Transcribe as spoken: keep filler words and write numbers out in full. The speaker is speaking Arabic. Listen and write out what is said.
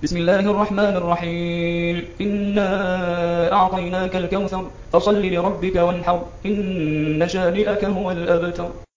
بسم الله الرحمن الرحيم إنا أعطيناك الكوثر فصل لربك وانحر إن شانئك هو الأبتر